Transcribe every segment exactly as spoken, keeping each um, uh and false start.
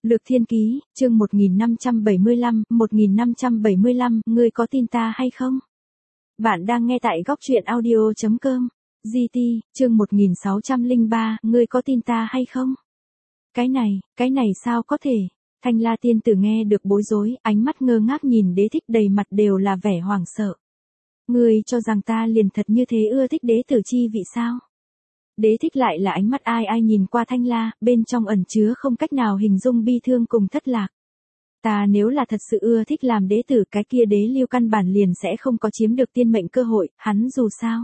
Lược Thiên Ký, chương một nghìn năm trăm bảy mươi lăm, một nghìn năm trăm bảy mươi lăm, ngươi có tin ta hay không? Bạn đang nghe tại góc truyện audio chấm com. giê tê, chương một nghìn sáu trăm lẻ ba, ngươi có tin ta hay không? Cái này, cái này sao có thể? Thanh La tiên tử nghe được bối rối, ánh mắt ngơ ngác nhìn Đế Thích đầy mặt đều là vẻ hoảng sợ. Ngươi cho rằng ta liền thật như thế ưa thích đế tử chi vị sao? Đế Thích lại là ánh mắt ai ai nhìn qua Thanh La, bên trong ẩn chứa không cách nào hình dung bi thương cùng thất lạc. Ta nếu là thật sự ưa thích làm đế tử, cái kia Đế Lưu căn bản liền sẽ không có chiếm được tiên mệnh cơ hội, hắn dù sao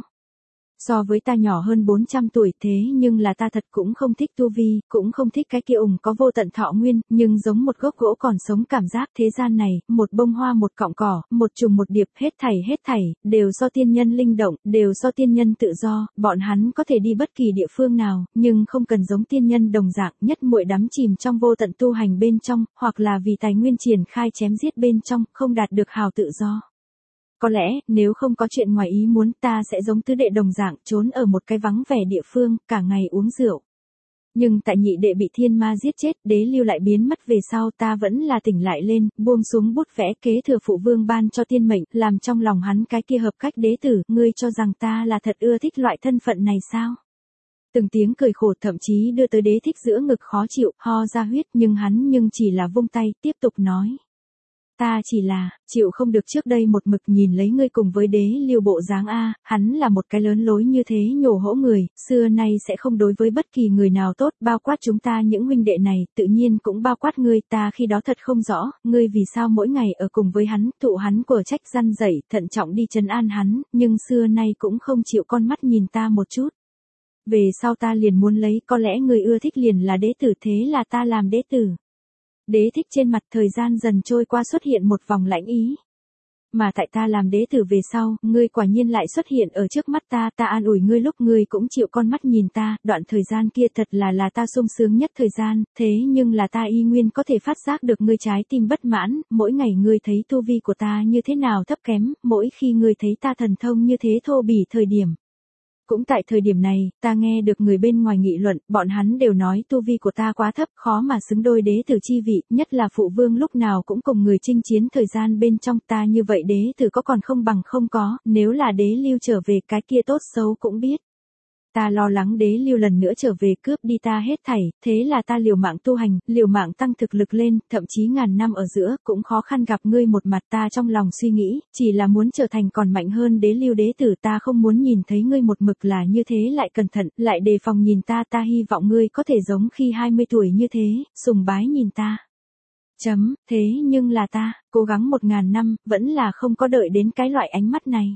so với ta nhỏ hơn bốn trăm tuổi, thế nhưng là ta thật cũng không thích tu vi, cũng không thích cái kia ủng có vô tận thọ nguyên, nhưng giống một gốc gỗ còn sống cảm giác thế gian này, một bông hoa một cọng cỏ, một trùng một điệp, hết thảy hết thảy, đều do tiên nhân linh động, đều do tiên nhân tự do, bọn hắn có thể đi bất kỳ địa phương nào, nhưng không cần giống tiên nhân đồng dạng, nhất muội đắm chìm trong vô tận tu hành bên trong, hoặc là vì tài nguyên triển khai chém giết bên trong, không đạt được hào tự do. Có lẽ, nếu không có chuyện ngoài ý muốn, ta sẽ giống tứ đệ đồng dạng, trốn ở một cái vắng vẻ địa phương, cả ngày uống rượu. Nhưng tại nhị đệ bị thiên ma giết chết, Đế Lưu lại biến mất về sau, ta vẫn là tỉnh lại lên, buông xuống bút vẽ kế thừa phụ vương ban cho tiên mệnh, làm trong lòng hắn cái kia hợp cách đế tử, ngươi cho rằng ta là thật ưa thích loại thân phận này sao? Từng tiếng cười khổ thậm chí đưa tới Đế Thích giữa ngực khó chịu, ho ra huyết, nhưng hắn nhưng chỉ là vung tay, tiếp tục nói. Ta chỉ là, chịu không được trước đây một mực nhìn lấy ngươi cùng với Đế Lưu bộ dáng a, hắn là một cái lớn lối như thế nhổ hỗ người, xưa nay sẽ không đối với bất kỳ người nào tốt, bao quát chúng ta những huynh đệ này, tự nhiên cũng bao quát ngươi, ta khi đó thật không rõ, ngươi vì sao mỗi ngày ở cùng với hắn, thụ hắn của trách răn dạy, thận trọng đi trấn an hắn, nhưng xưa nay cũng không chịu con mắt nhìn ta một chút. Về sau ta liền muốn lấy, có lẽ người ưa thích liền là đế tử, thế là ta làm đế tử. Đế Thích trên mặt thời gian dần trôi qua xuất hiện một vòng lãnh ý. Mà tại ta làm đế tử về sau, ngươi quả nhiên lại xuất hiện ở trước mắt ta, ta an ủi ngươi lúc ngươi cũng chịu con mắt nhìn ta, đoạn thời gian kia thật là là ta sung sướng nhất thời gian, thế nhưng là ta y nguyên có thể phát giác được ngươi trái tim bất mãn, mỗi ngày ngươi thấy tu vi của ta như thế nào thấp kém, mỗi khi ngươi thấy ta thần thông như thế thô bỉ thời điểm. Cũng tại thời điểm này, ta nghe được người bên ngoài nghị luận, bọn hắn đều nói tu vi của ta quá thấp, khó mà xứng đôi đế tử chi vị, nhất là phụ vương lúc nào cũng cùng người chinh chiến thời gian bên trong ta như vậy đế tử có còn không bằng không có, nếu là Đế Lưu trở về cái kia tốt xấu cũng biết. Ta lo lắng Đế Lưu lần nữa trở về cướp đi ta hết thảy, thế là ta liều mạng tu hành, liều mạng tăng thực lực lên, thậm chí ngàn năm ở giữa, cũng khó khăn gặp ngươi một mặt. Ta trong lòng suy nghĩ, chỉ là muốn trở thành còn mạnh hơn Đế Lưu đế tử, ta không muốn nhìn thấy ngươi một mực là như thế, lại cẩn thận, lại đề phòng nhìn ta, ta hy vọng ngươi có thể giống khi hai mươi tuổi như thế, sùng bái nhìn ta. Chấm, thế nhưng là ta, cố gắng một ngàn năm, vẫn là không có đợi đến cái loại ánh mắt này.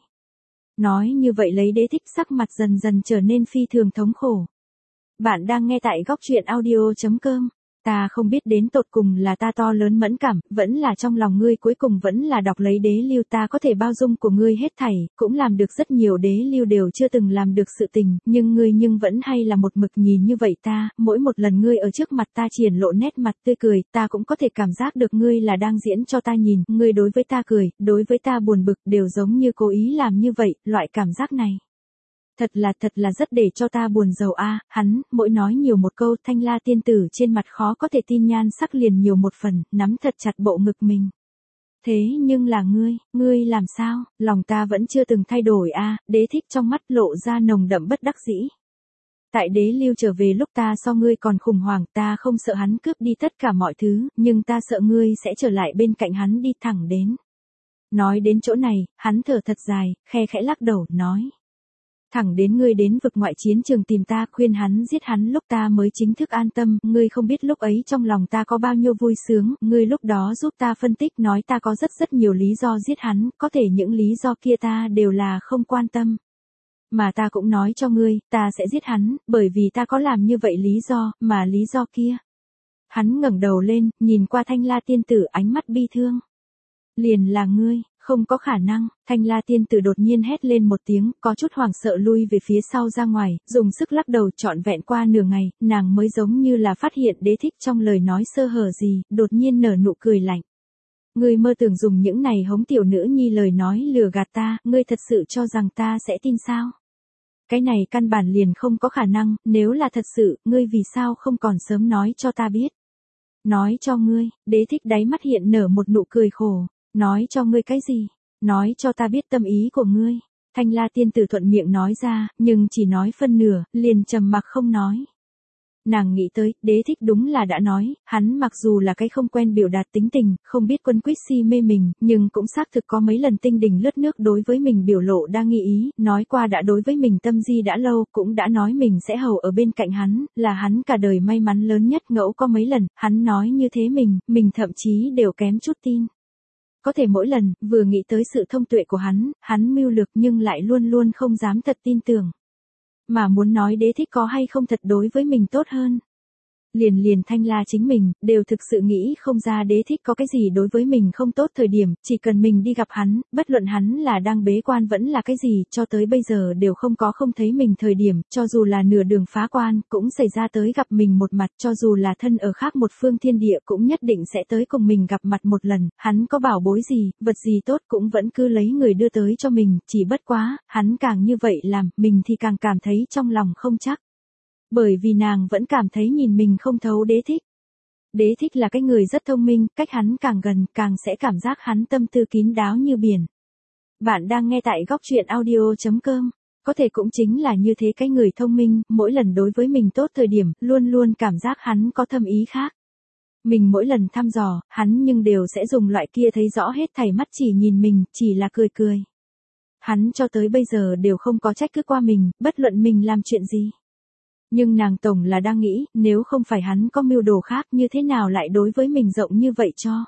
Nói như vậy lấy Đế Thích sắc mặt dần dần trở nên phi thường thống khổ. Bạn đang nghe tại góc truyện audio chấm com. Ta không biết đến tột cùng là ta to lớn mẫn cảm, vẫn là trong lòng ngươi cuối cùng vẫn là đọc lấy Đế Lưu, ta có thể bao dung của ngươi hết thảy, cũng làm được rất nhiều Đế Lưu đều chưa từng làm được sự tình, nhưng ngươi nhưng vẫn hay là một mực nhìn như vậy ta, mỗi một lần ngươi ở trước mặt ta triển lộ nét mặt tươi cười, ta cũng có thể cảm giác được ngươi là đang diễn cho ta nhìn, ngươi đối với ta cười, đối với ta buồn bực đều giống như cố ý làm như vậy, loại cảm giác này. Thật là thật là rất để cho ta buồn rầu a, à, hắn, mỗi nói nhiều một câu, Thanh La tiên tử trên mặt khó có thể tin nhan sắc liền nhiều một phần, nắm thật chặt bộ ngực mình. Thế nhưng là ngươi, ngươi làm sao, lòng ta vẫn chưa từng thay đổi a, à, Đế Thích trong mắt lộ ra nồng đậm bất đắc dĩ. Tại Đế Lưu trở về lúc ta so ngươi còn khủng hoảng, ta không sợ hắn cướp đi tất cả mọi thứ, nhưng ta sợ ngươi sẽ trở lại bên cạnh hắn đi thẳng đến. Nói đến chỗ này, hắn thở thật dài, khe khẽ lắc đầu, nói. Thẳng đến ngươi đến vực ngoại chiến trường tìm ta, khuyên hắn giết hắn lúc ta mới chính thức an tâm, ngươi không biết lúc ấy trong lòng ta có bao nhiêu vui sướng, ngươi lúc đó giúp ta phân tích nói ta có rất rất nhiều lý do giết hắn, có thể những lý do kia ta đều là không quan tâm. Mà ta cũng nói cho ngươi, ta sẽ giết hắn, bởi vì ta có làm như vậy lý do, mà lý do kia. Hắn ngẩng đầu lên, nhìn qua Thanh La tiên tử ánh mắt bi thương. Liền là ngươi. Không có khả năng, Thanh La tiên tử đột nhiên hét lên một tiếng, có chút hoảng sợ lui về phía sau ra ngoài, dùng sức lắc đầu trọn vẹn qua nửa ngày, nàng mới giống như là phát hiện Đế Thích trong lời nói sơ hở gì, đột nhiên nở nụ cười lạnh. Ngươi mơ tưởng dùng những này hống tiểu nữ nhi lời nói lừa gạt ta, ngươi thật sự cho rằng ta sẽ tin sao? Cái này căn bản liền không có khả năng, nếu là thật sự, ngươi vì sao không còn sớm nói cho ta biết? Nói cho ngươi, đế thích đáy mắt hiện nở một nụ cười khổ. Nói cho ngươi cái gì? Nói cho ta biết tâm ý của ngươi. Thanh La tiên tử thuận miệng nói ra, nhưng chỉ nói phân nửa, liền trầm mặc không nói. Nàng nghĩ tới, đế thích đúng là đã nói, hắn mặc dù là cái không quen biểu đạt tính tình, không biết quân quyết si mê mình, nhưng cũng xác thực có mấy lần tinh đình lướt nước đối với mình biểu lộ đa nghi ý, nói qua đã đối với mình tâm di đã lâu, cũng đã nói mình sẽ hầu ở bên cạnh hắn, là hắn cả đời may mắn lớn nhất. Ngẫu có mấy lần, hắn nói như thế mình, mình thậm chí đều kém chút tin. Có thể mỗi lần, vừa nghĩ tới sự thông tuệ của hắn, hắn mưu lược nhưng lại luôn luôn không dám thật tin tưởng. Mà muốn nói đế thích có hay không thật đối với mình tốt hơn. Liền liền Thanh La chính mình, đều thực sự nghĩ không ra đế thích có cái gì đối với mình không tốt thời điểm, chỉ cần mình đi gặp hắn, bất luận hắn là đang bế quan vẫn là cái gì, cho tới bây giờ đều không có không thấy mình thời điểm, cho dù là nửa đường phá quan, cũng xảy ra tới gặp mình một mặt, cho dù là thân ở khác một phương thiên địa cũng nhất định sẽ tới cùng mình gặp mặt một lần, hắn có bảo bối gì, vật gì tốt cũng vẫn cứ lấy người đưa tới cho mình, chỉ bất quá, hắn càng như vậy làm, mình thì càng cảm thấy trong lòng không chắc. Bởi vì nàng vẫn cảm thấy nhìn mình không thấu đế thích. Đế thích là cái người rất thông minh, cách hắn càng gần càng sẽ cảm giác hắn tâm tư kín đáo như biển. Bạn đang nghe tại góc truyện audio chấm com. Có thể cũng chính là như thế cái người thông minh, mỗi lần đối với mình tốt thời điểm, luôn luôn cảm giác hắn có thâm ý khác. Mình mỗi lần thăm dò, hắn nhưng đều sẽ dùng loại kia thấy rõ hết thảy mắt chỉ nhìn mình, chỉ là cười cười. Hắn cho tới bây giờ đều không có trách cứ qua mình, bất luận mình làm chuyện gì. Nhưng nàng tổng là đang nghĩ, nếu không phải hắn có mưu đồ khác như thế nào lại đối với mình rộng như vậy cho.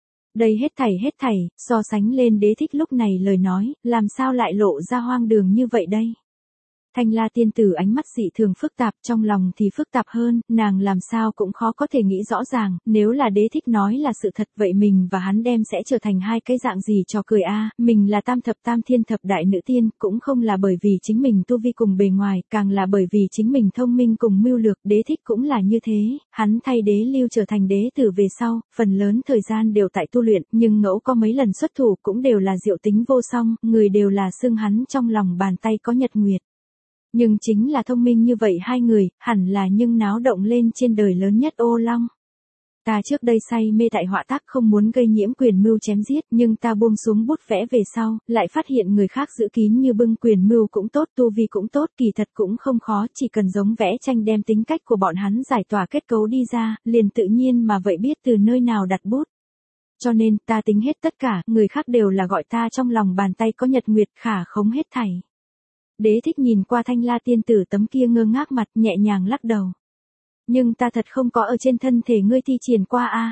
Đây hết thảy hết thảy, so sánh lên đế thích lúc này lời nói, làm sao lại lộ ra hoang đường như vậy đây. Thanh La tiên tử ánh mắt dị thường phức tạp, trong lòng thì phức tạp hơn, nàng làm sao cũng khó có thể nghĩ rõ ràng, nếu là đế thích nói là sự thật vậy mình và hắn đem sẽ trở thành hai cái dạng gì cho cười a. Mình là tam thập tam thiên thập đại nữ tiên, cũng không là bởi vì chính mình tu vi cùng bề ngoài, càng là bởi vì chính mình thông minh cùng mưu lược, đế thích cũng là như thế, hắn thay đế lưu trở thành đế tử về sau, phần lớn thời gian đều tại tu luyện, nhưng ngẫu có mấy lần xuất thủ cũng đều là diệu tính vô song, người đều là xưng hắn trong lòng bàn tay có nhật nguyệt. Nhưng chính là thông minh như vậy hai người, hẳn là nhưng náo động lên trên đời lớn nhất ô long. Ta trước đây say mê tại họa tác không muốn gây nhiễm quyền mưu chém giết, nhưng ta buông xuống bút vẽ về sau, lại phát hiện người khác giữ kín như bưng quyền mưu cũng tốt, tu vi cũng tốt, kỳ thật cũng không khó, chỉ cần giống vẽ tranh đem tính cách của bọn hắn giải tỏa kết cấu đi ra, liền tự nhiên mà vậy biết từ nơi nào đặt bút. Cho nên, ta tính hết tất cả, người khác đều là gọi ta trong lòng bàn tay có nhật nguyệt khả khống hết thảy. Đế thích nhìn qua Thanh La tiên tử tấm kia ngơ ngác mặt, nhẹ nhàng lắc đầu. Nhưng ta thật không có ở trên thân thể ngươi thi triển qua a.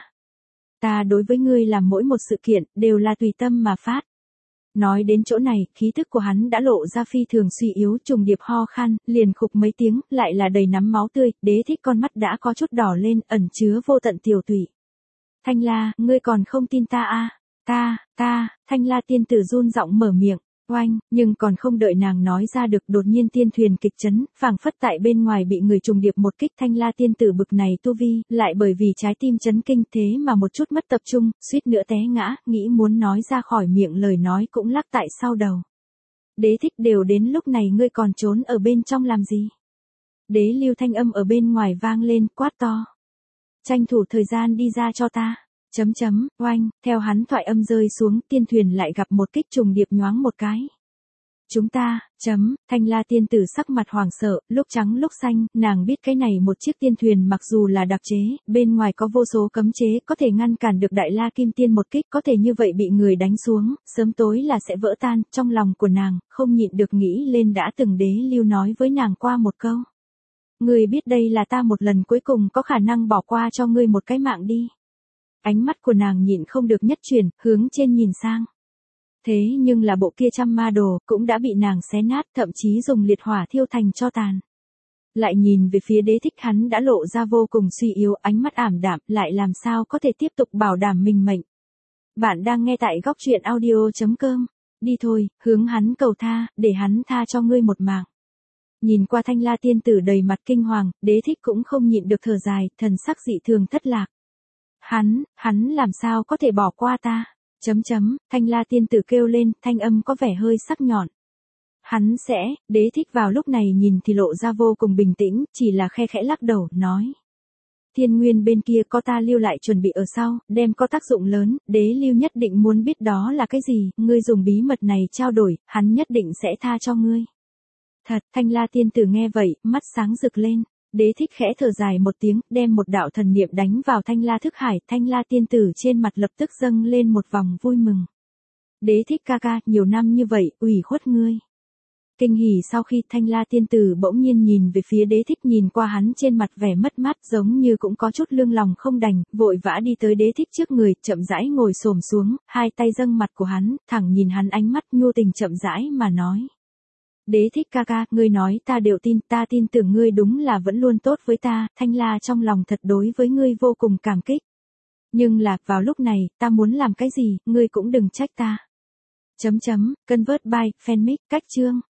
Ta đối với ngươi làm mỗi một sự kiện, đều là tùy tâm mà phát. Nói đến chỗ này, khí tức của hắn đã lộ ra phi thường suy yếu, trùng điệp ho khan, liền khục mấy tiếng, lại là đầy nắm máu tươi, đế thích con mắt đã có chút đỏ lên, ẩn chứa vô tận tiểu tụy. Thanh La, ngươi còn không tin ta a? Ta, ta, Thanh La tiên tử run giọng mở miệng. Oanh, nhưng còn không đợi nàng nói ra được, đột nhiên tiên thuyền kịch chấn, phảng phất tại bên ngoài bị người trùng điệp một kích. Thanh La tiên tử bực này tu vi, lại bởi vì trái tim chấn kinh thế mà một chút mất tập trung, suýt nữa té ngã, nghĩ muốn nói ra khỏi miệng lời nói cũng lắc tại sau đầu. Đế thích đều đến lúc này ngươi còn trốn ở bên trong làm gì? Đế lưu thanh âm ở bên ngoài vang lên, quát to. Tranh thủ thời gian đi ra cho ta. Chấm chấm, oanh, theo hắn thoại âm rơi xuống, tiên thuyền lại gặp một kích trùng điệp nhoáng một cái. Chúng ta, chấm, Thanh La tiên tử sắc mặt hoảng sợ, lúc trắng lúc xanh, nàng biết cái này một chiếc tiên thuyền mặc dù là đặc chế, bên ngoài có vô số cấm chế, có thể ngăn cản được Đại La Kim Tiên một kích, có thể như vậy bị người đánh xuống, sớm tối là sẽ vỡ tan, trong lòng của nàng, không nhịn được nghĩ lên đã từng đế lưu nói với nàng qua một câu. Ngươi biết đây là ta một lần cuối cùng có khả năng bỏ qua cho ngươi một cái mạng đi. Ánh mắt của nàng nhịn không được nhất chuyển, hướng trên nhìn sang. Thế nhưng là bộ kia trăm ma đồ, cũng đã bị nàng xé nát, thậm chí dùng liệt hỏa thiêu thành tro tàn. Lại nhìn về phía đế thích, hắn đã lộ ra vô cùng suy yếu, ánh mắt ảm đạm, lại làm sao có thể tiếp tục bảo đảm mình mệnh. Bạn đang nghe tại góc truyện audio chấm com. Đi thôi, hướng hắn cầu tha, để hắn tha cho ngươi một mạng. Nhìn qua Thanh La tiên tử đầy mặt kinh hoàng, đế thích cũng không nhịn được thở dài, thần sắc dị thường thất lạc. Hắn, hắn làm sao có thể bỏ qua ta? Chấm chấm, Thanh La tiên tử kêu lên, thanh âm có vẻ hơi sắc nhọn. Hắn sẽ, đế thích vào lúc này nhìn thì lộ ra vô cùng bình tĩnh, chỉ là khe khẽ lắc đầu, nói. Thiên Nguyên bên kia có ta lưu lại chuẩn bị ở sau, đem có tác dụng lớn, đế lưu nhất định muốn biết đó là cái gì, ngươi dùng bí mật này trao đổi, hắn nhất định sẽ tha cho ngươi. Thật, Thanh La tiên tử nghe vậy, mắt sáng rực lên. Đế thích khẽ thở dài một tiếng, đem một đạo thần niệm đánh vào Thanh La thức hải, Thanh La tiên tử trên mặt lập tức dâng lên một vòng vui mừng. Đế thích ca ca, nhiều năm như vậy, ủy khuất ngươi. Kinh hỉ sau khi Thanh La tiên tử bỗng nhiên nhìn về phía đế thích, nhìn qua hắn trên mặt vẻ mất mát giống như cũng có chút lương lòng không đành, vội vã đi tới đế thích trước người, chậm rãi ngồi xổm xuống, hai tay dâng mặt của hắn, thẳng nhìn hắn ánh mắt nhu tình chậm rãi mà nói. Đế thích ca ca, ngươi nói ta đều tin, ta tin tưởng ngươi đúng là vẫn luôn tốt với ta, Thanh La trong lòng thật đối với ngươi vô cùng cảm kích. Nhưng là, vào lúc này, ta muốn làm cái gì, ngươi cũng đừng trách ta. Chấm chấm, Convert by, Fanmic, cách chương.